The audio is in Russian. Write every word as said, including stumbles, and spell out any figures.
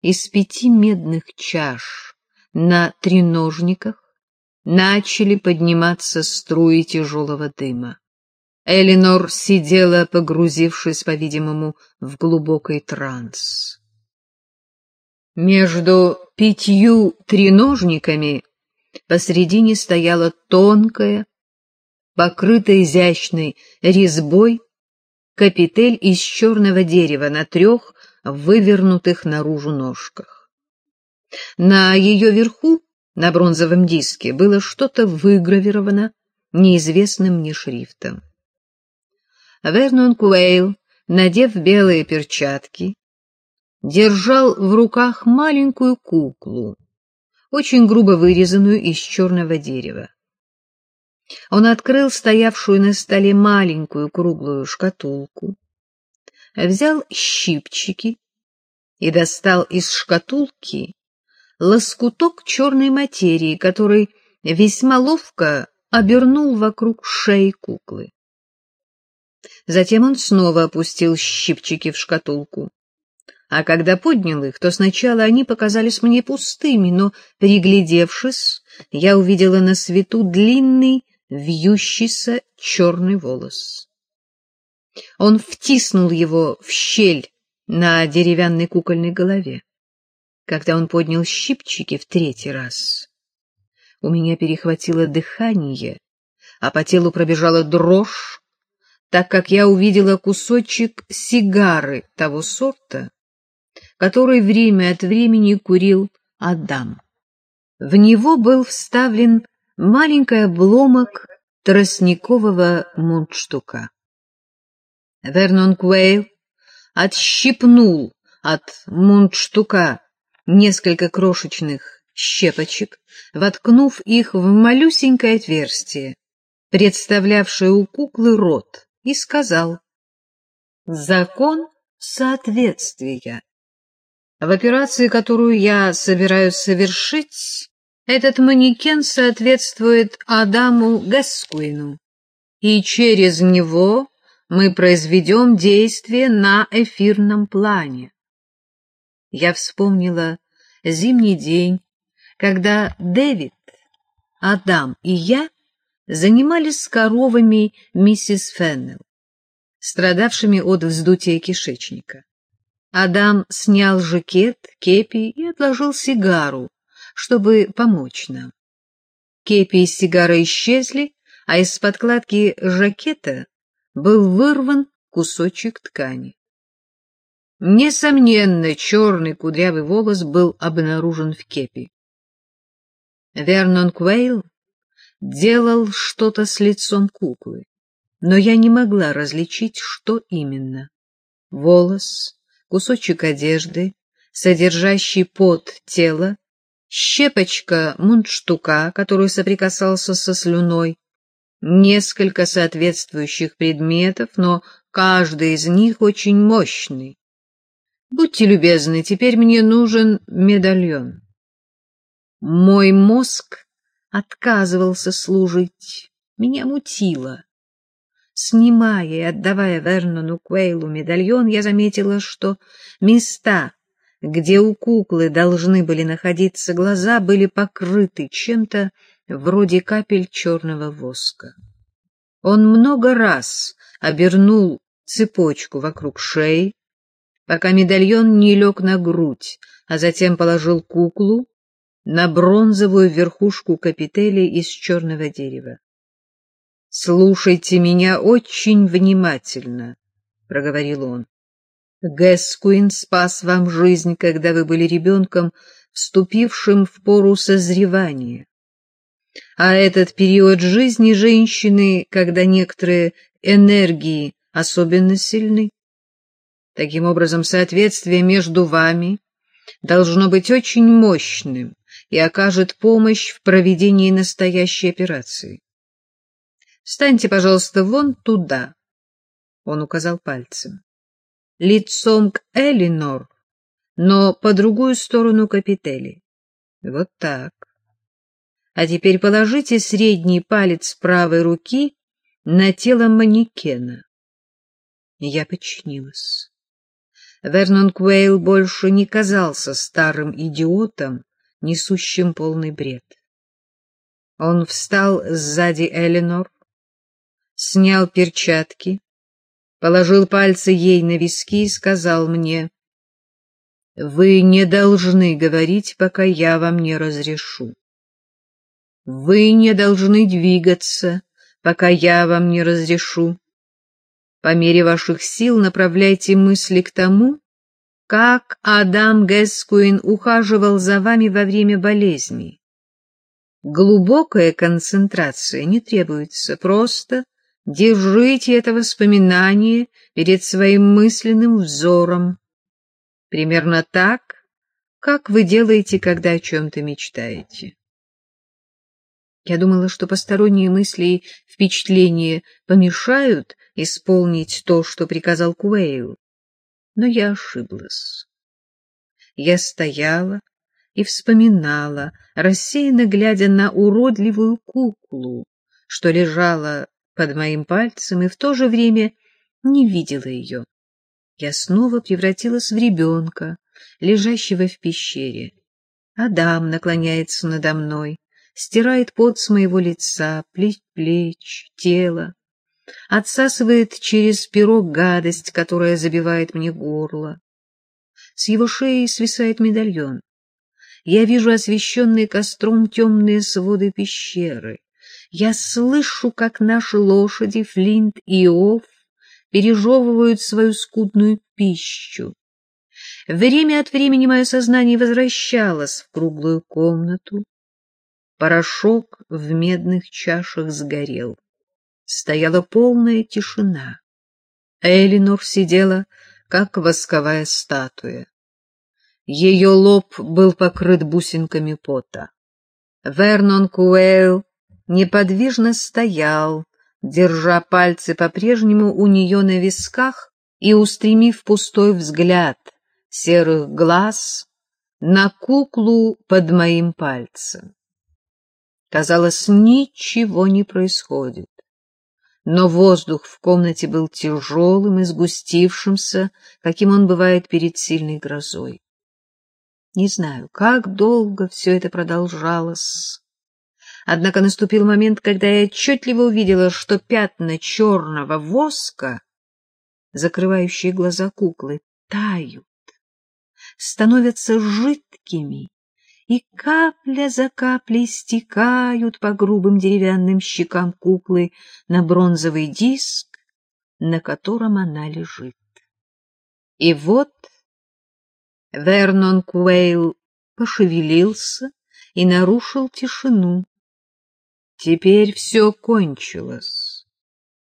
из пяти медных чаш на треножниках начали подниматься струи тяжелого дыма. Элинор сидела, погрузившись, по-видимому, в глубокий транс. Между пятью треножниками посредине стояла тонкая, покрытая изящной резьбой, капитель из черного дерева на трех вывернутых наружу ножках. На ее верху, на бронзовом диске, было что-то выгравировано неизвестным мне шрифтом. Вернон Куэйл, надев белые перчатки, держал в руках маленькую куклу, очень грубо вырезанную из черного дерева. Он открыл стоявшую на столе маленькую круглую шкатулку, взял щипчики и достал из шкатулки лоскуток черной материи, который весьма ловко обернул вокруг шеи куклы. Затем он снова опустил щипчики в шкатулку. А когда поднял их, то сначала они показались мне пустыми, но, приглядевшись, я увидела на свету длинный, вьющийся черный волос. Он втиснул его в щель на деревянной кукольной голове. Когда он поднял щипчики в третий раз, у меня перехватило дыхание, а по телу пробежала дрожь, так как я увидела кусочек сигары того сорта, который время от времени курил Адам. В него был вставлен маленький обломок тростникового мундштука. Вернон Куэйл отщипнул от мундштука несколько крошечных щепочек, воткнув их в малюсенькое отверстие, представлявшее у куклы рот, и сказал: «Закон соответствия. В операции, которую я собираюсь совершить, этот манекен соответствует Адаму Гаскуину, и через него мы произведем действие на эфирном плане». Я вспомнила зимний день, когда Дэвид, Адам и я занимались с коровами миссис Феннелл, страдавшими от вздутия кишечника. Адам снял жакет, кепи и отложил сигару, чтобы помочь нам. Кепи и сигара исчезли, а из подкладки жакета был вырван кусочек ткани. Несомненно, черный кудрявый волос был обнаружен в кепи. Вернон Куэйл делал что-то с лицом куклы, но я не могла различить, что именно. Волос, кусочек одежды, содержащий пот тела, щепочка мундштука, который соприкасался со слюной, несколько соответствующих предметов, но каждый из них очень мощный. Будьте любезны, теперь мне нужен медальон. Мой мозг отказывался служить, меня мутило. Снимая и отдавая Вернону Куэйлу медальон, я заметила, что места, где у куклы должны были находиться глаза, были покрыты чем-то вроде капель черного воска. Он много раз обернул цепочку вокруг шеи, пока медальон не лег на грудь, а затем положил куклу на бронзовую верхушку капители из черного дерева. — Слушайте меня очень внимательно, — проговорил он. — Гаскуин спас вам жизнь, когда вы были ребенком, вступившим в пору созревания. А этот период жизни женщины, когда некоторые энергии особенно сильны. Таким образом, соответствие между вами должно быть очень мощным и окажет помощь в проведении настоящей операции. Встаньте, пожалуйста, вон туда, — он указал пальцем, — лицом к Элинор, но по другую сторону капители. Вот так. А теперь положите средний палец правой руки на тело манекена. Я подчинилась. Вернон Куэйл больше не казался старым идиотом, несущим полный бред. Он встал сзади Эленор, снял перчатки, положил пальцы ей на виски и сказал мне: «Вы не должны говорить, пока я вам не разрешу. Вы не должны двигаться, пока я вам не разрешу. По мере ваших сил направляйте мысли к тому, как Адам Гэскуин ухаживал за вами во время болезни. Глубокая концентрация не требуется, просто держите это воспоминание перед своим мысленным взором, примерно так, как вы делаете, когда о чем-то мечтаете». Я думала, что посторонние мысли и впечатления помешают исполнить то, что приказал Куэйл, но я ошиблась. Я стояла и вспоминала, рассеянно глядя на уродливую куклу, что лежала под моим пальцем, и в то же время не видела ее. Я снова превратилась в ребенка, лежащего в пещере. Адам наклоняется надо мной, стирает пот с моего лица, плеч, плеч, тела, отсасывает через перо гадость, которая забивает мне горло. С его шеи свисает медальон. Я вижу освещенные костром темные своды пещеры. Я слышу, как наши лошади, Флинт и Иов, пережевывают свою скудную пищу. Время от времени мое сознание возвращалось в круглую комнату. Порошок в медных чашах сгорел. Стояла полная тишина. Эленор сидела, как восковая статуя. Ее лоб был покрыт бусинками пота. Вернон Куэйл неподвижно стоял, держа пальцы по-прежнему у нее на висках и устремив пустой взгляд серых глаз на куклу под моим пальцем. Казалось, ничего не происходит, но воздух в комнате был тяжелым и сгустившимся, каким он бывает перед сильной грозой. Не знаю, как долго все это продолжалось. Однако наступил момент, когда я отчетливо увидела, что пятна черного воска, закрывающие глаза куклы, тают, становятся жидкими, и капля за каплей стекают по грубым деревянным щекам куклы на бронзовый диск, на котором она лежит. И вот Вернон Куэйл пошевелился и нарушил тишину. Теперь все кончилось.